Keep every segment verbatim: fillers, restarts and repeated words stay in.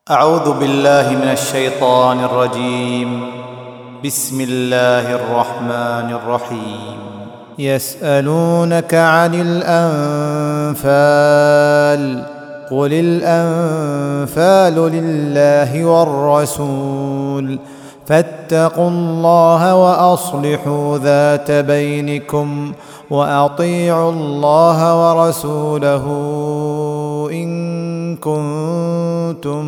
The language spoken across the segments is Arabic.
أعوذ بالله من الشيطان الرجيم. بسم الله الرحمن الرحيم. يسألونك عن الأنفال قل الأنفال لله والرسول فاتقوا الله وأصلحوا ذات بينكم وأطيعوا الله ورسوله إن كنتم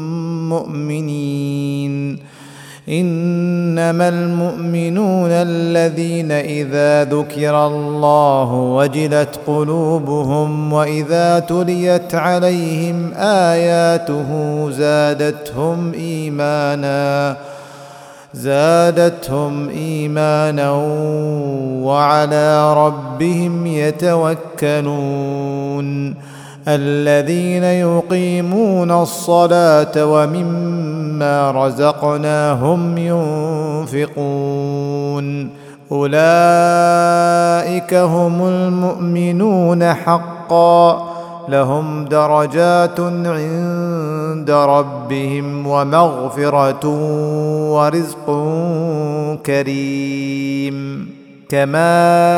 مؤمنين. إنما المؤمنون الذين إذا ذكر الله وجلت قلوبهم وإذا تليت عليهم آياته زادتهم إيمانا زادتهم إيمانا وعلى ربهم يتوكلون. الذين يقيمون الصلاة ومما رزقناهم ينفقون أولئك هم المؤمنون حقا لهم درجات عند ربهم ومغفرة ورزق كريم. كما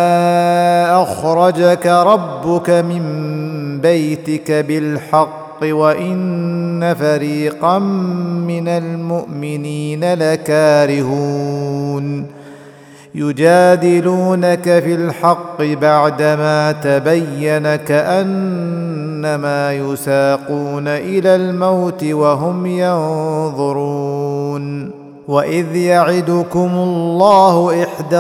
أخرجك ربك من بيتك بالحق وإن فريقا من المؤمنين لكارهون يجادلونك في الحق بعدما تبين كأنما يساقون إلى الموت وهم ينظرون. وإذ يعدكم الله إحدى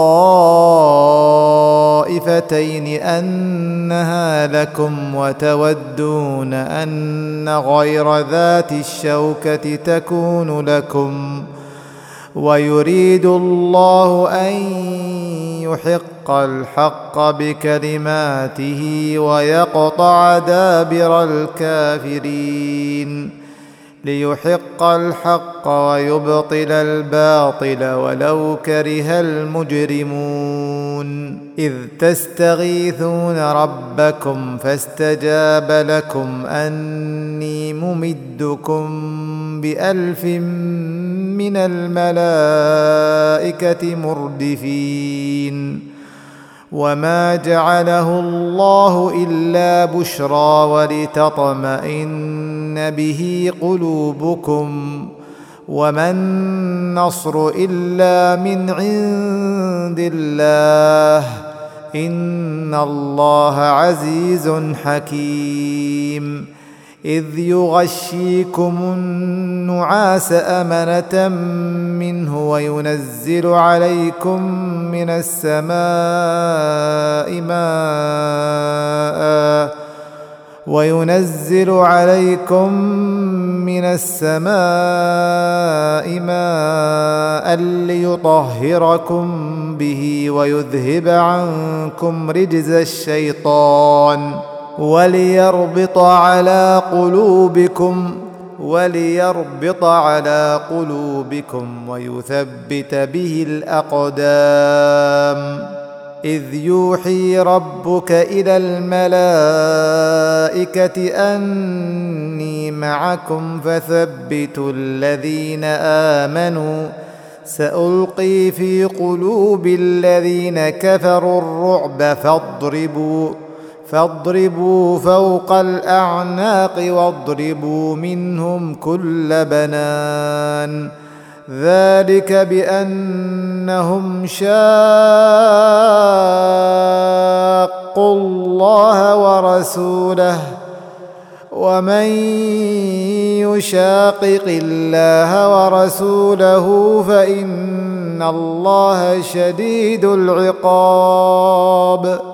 الطائفتين أنها لكم وتودون أن غير ذات الشوكة تكون لكم ويريد الله أن يحق الحق بكلماته ويقطع دابر الكافرين ليحق الحق ويبطل الباطل ولو كره المجرمون. إذ تستغيثون ربكم فاستجاب لكم أني ممدكم بألف من الملائكة مردفين. وما جعله الله إلا بشرى ولتطمئن به قلوبكم وما النصر إلا من عند الله إن الله عزيز حكيم. إذ يغشيكم النعاس أمنة منه وينزل عليكم من السماء ماء وينزل عليكم من السماء ماء ليطهركم به ويذهب عنكم رجز الشيطان وليربط على قلوبكم وليربط على قلوبكم ويثبت به الأقدام. إذ يوحي ربك إلى الملائكة أني معكم فثبتوا الذين آمنوا سألقي في قلوب الذين كفروا الرعب فاضربوا فاضربوا فوق الأعناق واضربوا منهم كل بنان. ذلك بأنهم شاقوا الله ورسوله ومن يشاقق الله ورسوله فإن الله شديد العقاب.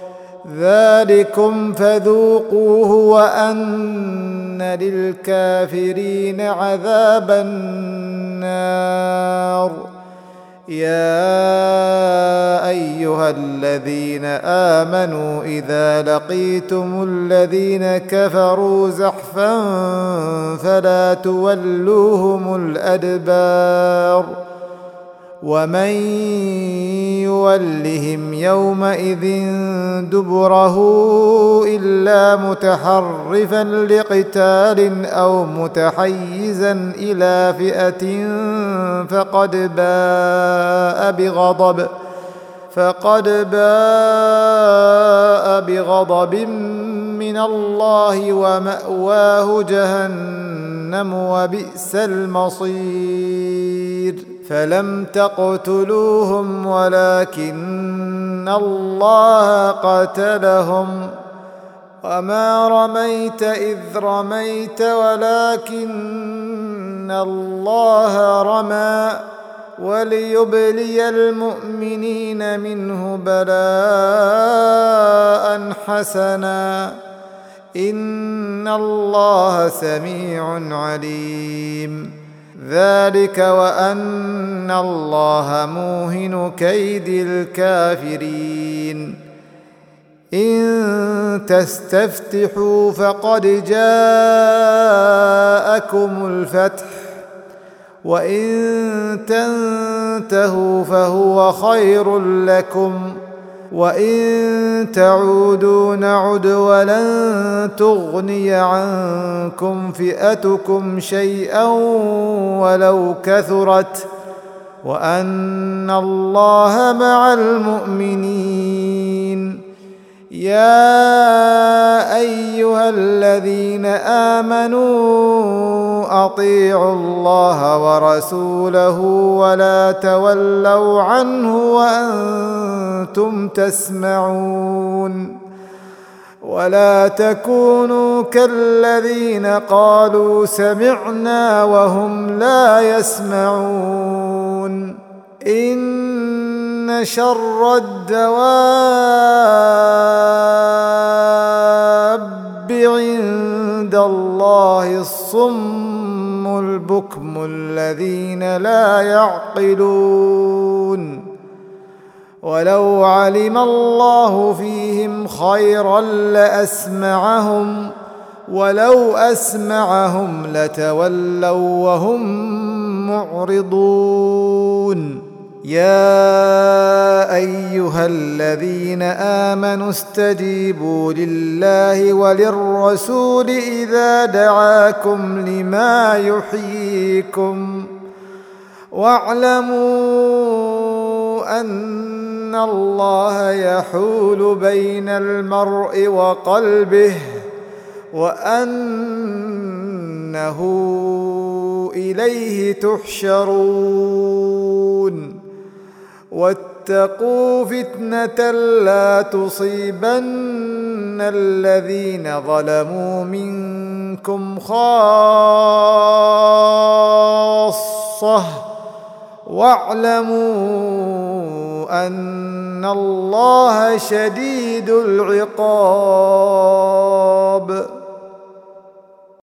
ذلكم فذوقوه وأن للكافرين عذاب النار. يا أيها الذين آمنوا إذا لقيتم الذين كفروا زحفا فلا تولوهم الأدبار ومن يولهم يومئذ دبره إلا متحرفا لقتال أو متحيزا إلى فئة فقد باء بغضب فقد باء بغضب من الله ومأواه جهنم وبئس المصير. فلم تقتلوهم ولكن الله قتلهم وما رميت إذ رميت ولكن الله رمى وليبلي المؤمنين منه بلاء حسنا إن الله سميع عليم. ذلك وأن الله موهن كيد الكافرين. إن تستفتحوا فقد جاءكم الفتح وإن تنتهوا فهو خير لكم وإن تعودوا نعد ولن تغني عنكم فئتكم شيئا ولو كثرت وأن الله مع المؤمنين. يا أيها الذين آمنوا أطيعوا الله ورسوله ولا تولوا عنه وأنتم تسمعون ولا تكونوا كالذين قالوا سمعنا وهم لا يسمعون. إن شر الدواب عند الله الصم البكم الذين لا يعقلون. ولو علم الله فيهم خيرا لأسمعهم ولو أسمعهم لتولوا وهم معرضون. يا أيها الذين آمنوا استجيبوا لله وللرسول إذا دعاكم لما يحييكم واعلموا أن الله يحول بين المرء وقلبه وأنه إليه تحشرون. واتقوا فتنة لا تصيبن الذين ظلموا منكم خاصة واعلموا أن الله شديد العقاب.